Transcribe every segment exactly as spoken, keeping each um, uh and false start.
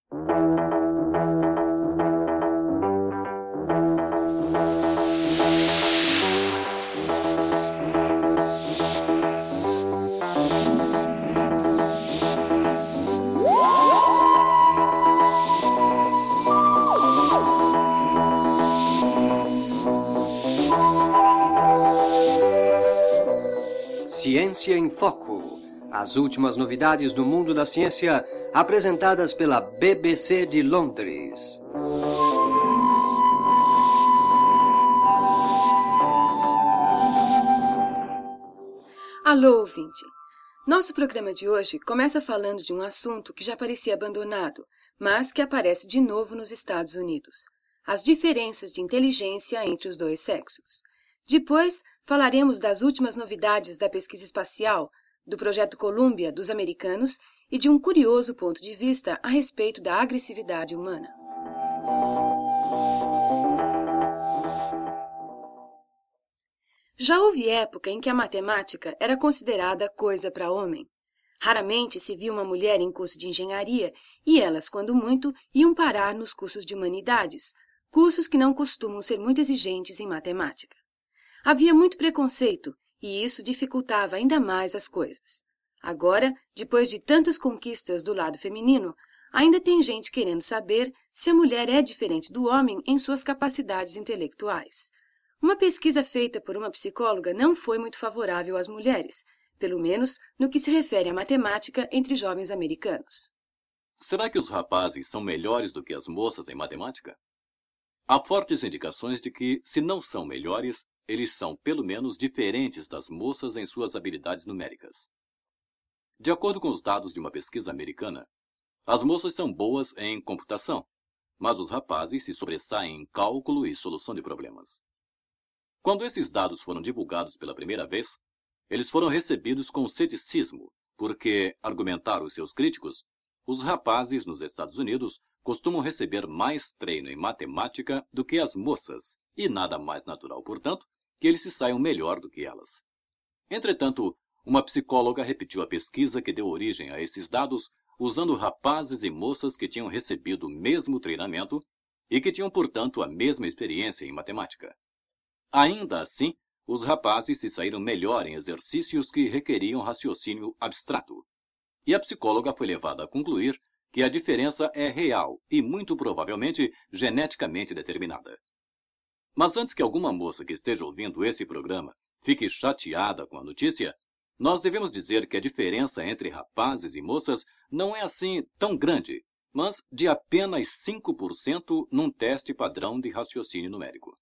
Ciência em Foco. As últimas novidades do mundo da ciência apresentadas pela B B C de Londres. Alô, ouvinte! Nosso programa de hoje começa falando de um assunto que já parecia abandonado, mas que aparece de novo nos Estados Unidos: as diferenças de inteligência entre os dois sexos. Depois, falaremos das últimas novidades da pesquisa espacial, do projeto Columbia dos americanos e de um curioso ponto de vista a respeito da agressividade humana. Já houve época em que a matemática era considerada coisa para homem. Raramente se via uma mulher em curso de engenharia e elas, quando muito, iam parar nos cursos de humanidades, cursos que não costumam ser muito exigentes em matemática. Havia muito preconceito e isso dificultava ainda mais as coisas. Agora, depois de tantas conquistas do lado feminino, ainda tem gente querendo saber se a mulher é diferente do homem em suas capacidades intelectuais. Uma pesquisa feita por uma psicóloga não foi muito favorável às mulheres, pelo menos no que se refere à matemática entre jovens americanos. Será que os rapazes são melhores do que as moças em matemática? Há fortes indicações de que, se não são melhores, eles são pelo menos diferentes das moças em suas habilidades numéricas. De acordo com os dados de uma pesquisa americana, as moças são boas em computação, mas os rapazes se sobressaem em cálculo e solução de problemas. Quando esses dados foram divulgados pela primeira vez, eles foram recebidos com ceticismo, porque, argumentaram os seus críticos, os rapazes nos Estados Unidos costumam receber mais treino em matemática do que as moças, e nada mais natural, portanto, que eles se saiam melhor do que elas. Entretanto, uma psicóloga repetiu a pesquisa que deu origem a esses dados, usando rapazes e moças que tinham recebido o mesmo treinamento e que tinham, portanto, a mesma experiência em matemática. Ainda assim, os rapazes se saíram melhor em exercícios que requeriam raciocínio abstrato. E a psicóloga foi levada a concluir que a diferença é real e, muito provavelmente, geneticamente determinada. Mas antes que alguma moça que esteja ouvindo esse programa fique chateada com a notícia, nós devemos dizer que a diferença entre rapazes e moças não é assim tão grande, mas de apenas cinco por cento num teste padrão de raciocínio numérico.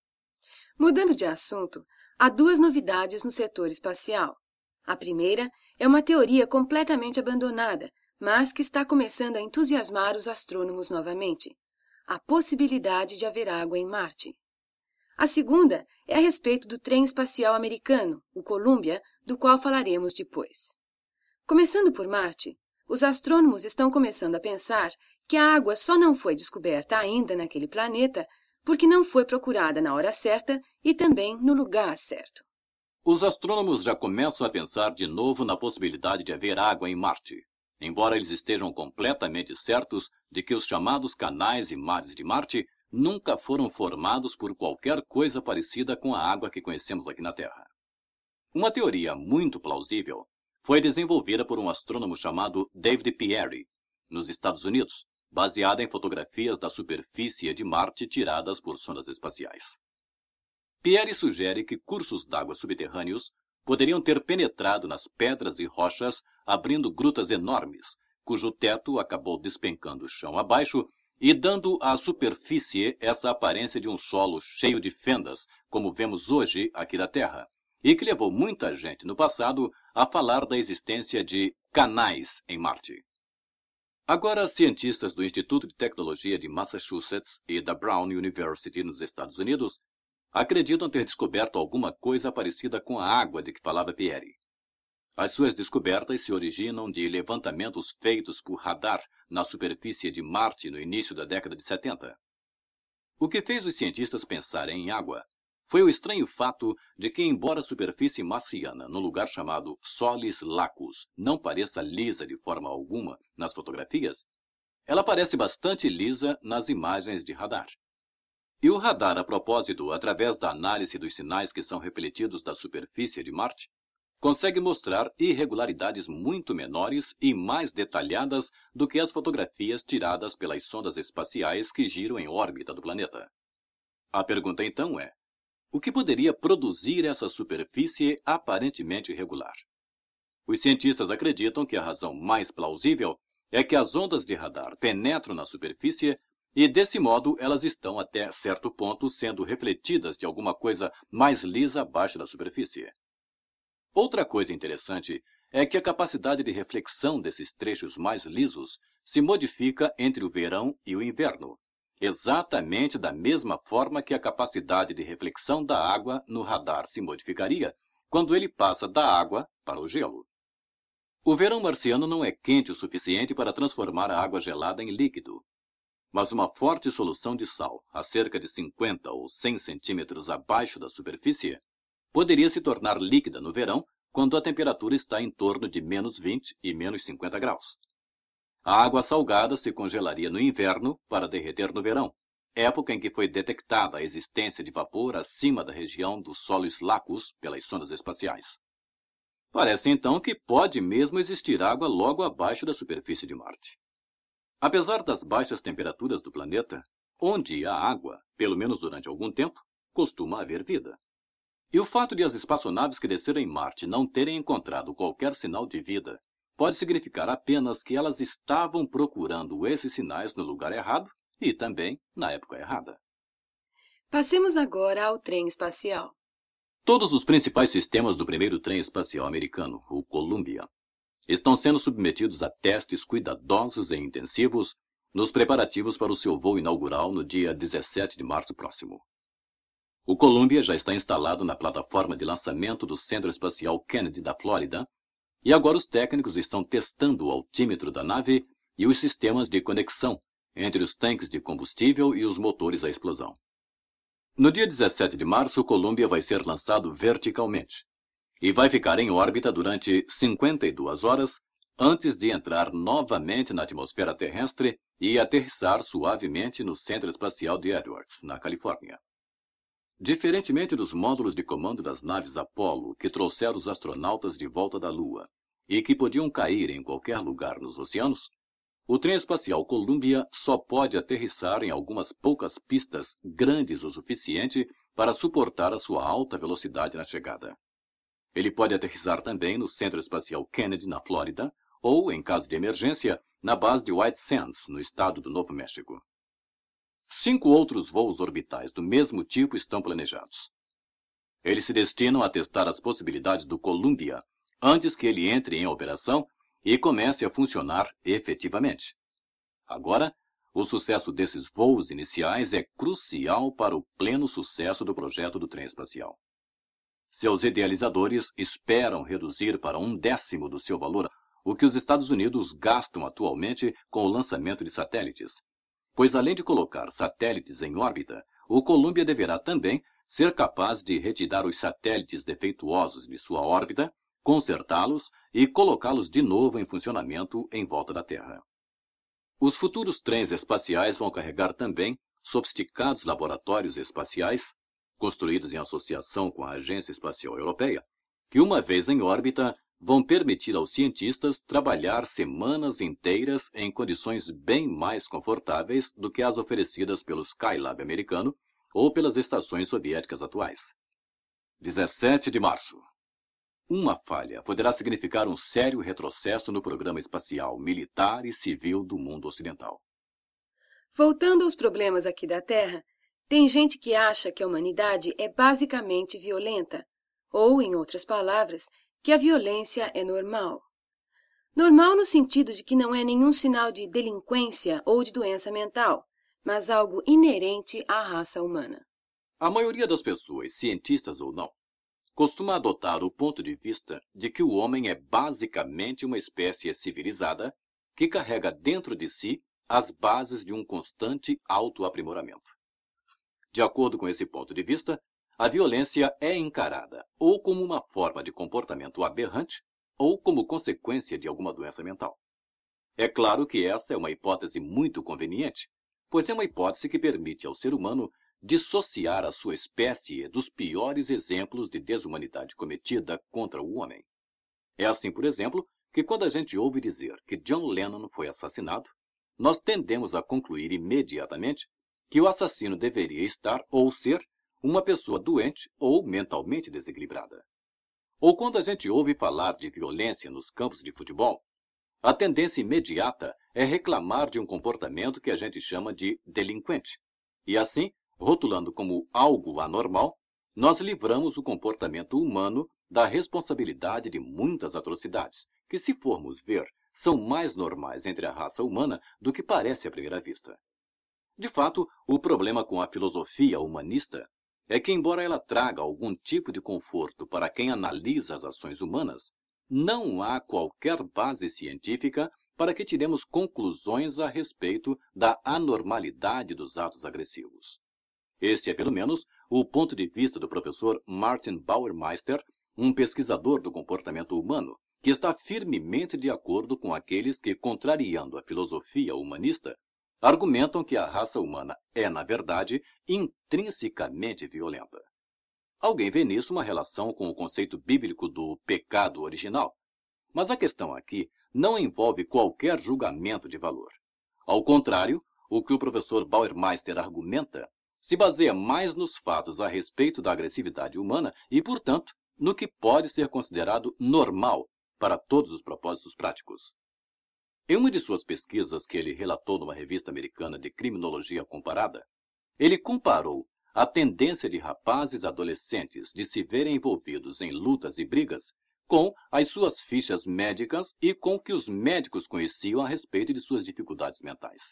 Mudando de assunto, há duas novidades no setor espacial. A primeira é uma teoria completamente abandonada, mas que está começando a entusiasmar os astrônomos novamente: a possibilidade de haver água em Marte. A segunda é a respeito do trem espacial americano, o Columbia, do qual falaremos depois. Começando por Marte, os astrônomos estão começando a pensar que a água só não foi descoberta ainda naquele planeta porque não foi procurada na hora certa e também no lugar certo. Os astrônomos já começam a pensar de novo na possibilidade de haver água em Marte, embora eles estejam completamente certos de que os chamados canais e mares de Marte nunca foram formados por qualquer coisa parecida com a água que conhecemos aqui na Terra. Uma teoria muito plausível foi desenvolvida por um astrônomo chamado David Peary, nos Estados Unidos, baseada em fotografias da superfície de Marte tiradas por sondas espaciais. Peary sugere que cursos d'água subterrâneos poderiam ter penetrado nas pedras e rochas, abrindo grutas enormes, cujo teto acabou despencando chão abaixo e dando à superfície essa aparência de um solo cheio de fendas, como vemos hoje aqui da Terra, e que levou muita gente no passado a falar da existência de canais em Marte. Agora, cientistas do Instituto de Tecnologia de Massachusetts e da Brown University nos Estados Unidos acreditam ter descoberto alguma coisa parecida com a água de que falava Peary. As suas descobertas se originam de levantamentos feitos por radar na superfície de Marte no início da década de setenta. O que fez os cientistas pensarem em água foi o estranho fato de que, embora a superfície marciana, no lugar chamado Solis Lacus, não pareça lisa de forma alguma nas fotografias, ela parece bastante lisa nas imagens de radar. E o radar, a propósito, através da análise dos sinais que são refletidos da superfície de Marte, consegue mostrar irregularidades muito menores e mais detalhadas do que as fotografias tiradas pelas sondas espaciais que giram em órbita do planeta. A pergunta então é: o que poderia produzir essa superfície aparentemente irregular? Os cientistas acreditam que a razão mais plausível é que as ondas de radar penetram na superfície e, desse modo, elas estão até certo ponto sendo refletidas de alguma coisa mais lisa abaixo da superfície. Outra coisa interessante é que a capacidade de reflexão desses trechos mais lisos se modifica entre o verão e o inverno, exatamente da mesma forma que a capacidade de reflexão da água no radar se modificaria quando ele passa da água para o gelo. O verão marciano não é quente o suficiente para transformar a água gelada em líquido, mas uma forte solução de sal, a cerca de cinquenta ou cem centímetros abaixo da superfície, poderia se tornar líquida no verão quando a temperatura está em torno de menos vinte e menos cinquenta graus. A água salgada se congelaria no inverno para derreter no verão, época em que foi detectada a existência de vapor acima da região do solo Slacus pelas sondas espaciais. Parece então que pode mesmo existir água logo abaixo da superfície de Marte. Apesar das baixas temperaturas do planeta, onde há água, pelo menos durante algum tempo, costuma haver vida. E o fato de as espaçonaves que desceram em Marte não terem encontrado qualquer sinal de vida pode significar apenas que elas estavam procurando esses sinais no lugar errado e também na época errada. Passemos agora ao trem espacial. Todos os principais sistemas do primeiro trem espacial americano, o Columbia, estão sendo submetidos a testes cuidadosos e intensivos nos preparativos para o seu voo inaugural no dia dezessete de março próximo. O Columbia já está instalado na plataforma de lançamento do Centro Espacial Kennedy da Flórida, e agora os técnicos estão testando o altímetro da nave e os sistemas de conexão entre os tanques de combustível e os motores à explosão. No dia dezessete de março, o Columbia vai ser lançado verticalmente e vai ficar em órbita durante cinquenta e duas horas antes de entrar novamente na atmosfera terrestre e aterrissar suavemente no Centro Espacial de Edwards, na Califórnia. Diferentemente dos módulos de comando das naves Apollo, que trouxeram os astronautas de volta da Lua e que podiam cair em qualquer lugar nos oceanos, o trem espacial Columbia só pode aterrissar em algumas poucas pistas grandes o suficiente para suportar a sua alta velocidade na chegada. Ele pode aterrissar também no Centro Espacial Kennedy, na Flórida, ou, em caso de emergência, na base de White Sands, no estado do Novo México. Cinco outros voos orbitais do mesmo tipo estão planejados. Eles se destinam a testar as possibilidades do Columbia antes que ele entre em operação e comece a funcionar efetivamente. Agora, o sucesso desses voos iniciais é crucial para o pleno sucesso do projeto do trem espacial. Seus idealizadores esperam reduzir para um décimo do seu valor o que os Estados Unidos gastam atualmente com o lançamento de satélites, pois além de colocar satélites em órbita, o Columbia deverá também ser capaz de retirar os satélites defeituosos de sua órbita, consertá-los e colocá-los de novo em funcionamento em volta da Terra. Os futuros trens espaciais vão carregar também sofisticados laboratórios espaciais, construídos em associação com a Agência Espacial Europeia, que, uma vez em órbita, vão permitir aos cientistas trabalhar semanas inteiras em condições bem mais confortáveis do que as oferecidas pelo Skylab americano ou pelas estações soviéticas atuais. dezessete de março. Uma falha poderá significar um sério retrocesso no programa espacial militar e civil do mundo ocidental. Voltando aos problemas aqui da Terra, tem gente que acha que a humanidade é basicamente violenta, ou, em outras palavras, que a violência é normal. Normal no sentido de que não é nenhum sinal de delinquência ou de doença mental, mas algo inerente à raça humana. A maioria das pessoas, cientistas ou não, costuma adotar o ponto de vista de que o homem é basicamente uma espécie civilizada que carrega dentro de si as bases de um constante autoaprimoramento. De acordo com esse ponto de vista, a violência é encarada ou como uma forma de comportamento aberrante ou como consequência de alguma doença mental. É claro que essa é uma hipótese muito conveniente, pois é uma hipótese que permite ao ser humano dissociar a sua espécie dos piores exemplos de desumanidade cometida contra o homem. É assim, por exemplo, que quando a gente ouve dizer que John Lennon foi assassinado, nós tendemos a concluir imediatamente que o assassino deveria estar ou ser uma pessoa doente ou mentalmente desequilibrada. Ou quando a gente ouve falar de violência nos campos de futebol, a tendência imediata é reclamar de um comportamento que a gente chama de delinquente. E assim, rotulando como algo anormal, nós livramos o comportamento humano da responsabilidade de muitas atrocidades, que, se formos ver, são mais normais entre a raça humana do que parece à primeira vista. De fato, o problema com a filosofia humanista é que, embora ela traga algum tipo de conforto para quem analisa as ações humanas, não há qualquer base científica para que tiremos conclusões a respeito da anormalidade dos atos agressivos. Este é, pelo menos, o ponto de vista do professor Martin Bauermeister, um pesquisador do comportamento humano, que está firmemente de acordo com aqueles que, contrariando a filosofia humanista, argumentam que a raça humana é, na verdade, intrinsecamente violenta. Alguém vê nisso uma relação com o conceito bíblico do pecado original. Mas a questão aqui não envolve qualquer julgamento de valor. Ao contrário, o que o professor Bauermeister argumenta se baseia mais nos fatos a respeito da agressividade humana e, portanto, no que pode ser considerado normal para todos os propósitos práticos. Em uma de suas pesquisas que ele relatou numa revista americana de criminologia comparada, ele comparou a tendência de rapazes adolescentes de se verem envolvidos em lutas e brigas com as suas fichas médicas e com o que os médicos conheciam a respeito de suas dificuldades mentais.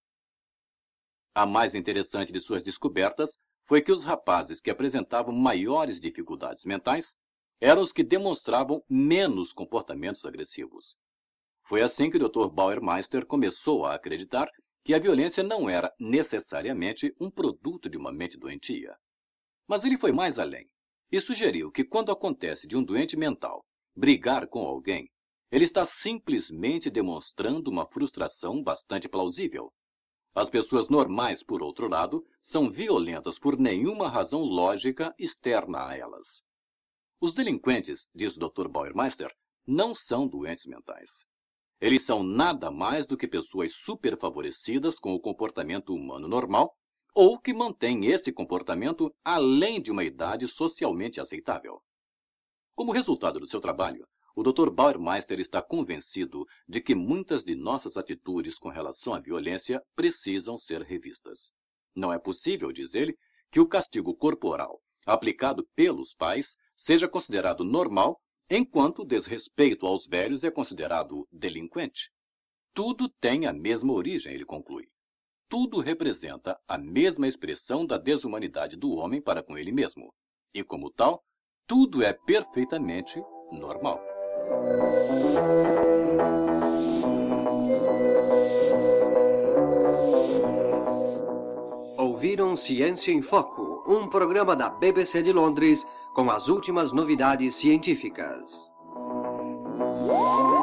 A mais interessante de suas descobertas foi que os rapazes que apresentavam maiores dificuldades mentais eram os que demonstravam menos comportamentos agressivos. Foi assim que o doutor Bauermeister começou a acreditar que a violência não era necessariamente um produto de uma mente doentia. Mas ele foi mais além e sugeriu que quando acontece de um doente mental brigar com alguém, ele está simplesmente demonstrando uma frustração bastante plausível. As pessoas normais, por outro lado, são violentas por nenhuma razão lógica externa a elas. Os delinquentes, diz o doutor Bauermeister, não são doentes mentais. Eles são nada mais do que pessoas superfavorecidas com o comportamento humano normal ou que mantêm esse comportamento além de uma idade socialmente aceitável. Como resultado do seu trabalho, o doutor Bauermeister está convencido de que muitas de nossas atitudes com relação à violência precisam ser revistas. Não é possível, diz ele, que o castigo corporal aplicado pelos pais seja considerado normal, enquanto o desrespeito aos velhos é considerado delinquente. Tudo tem a mesma origem, ele conclui. Tudo representa a mesma expressão da desumanidade do homem para com ele mesmo. E, como tal, tudo é perfeitamente normal. Ouviram Ciência em Foco, um programa da B B C de Londres com as últimas novidades científicas.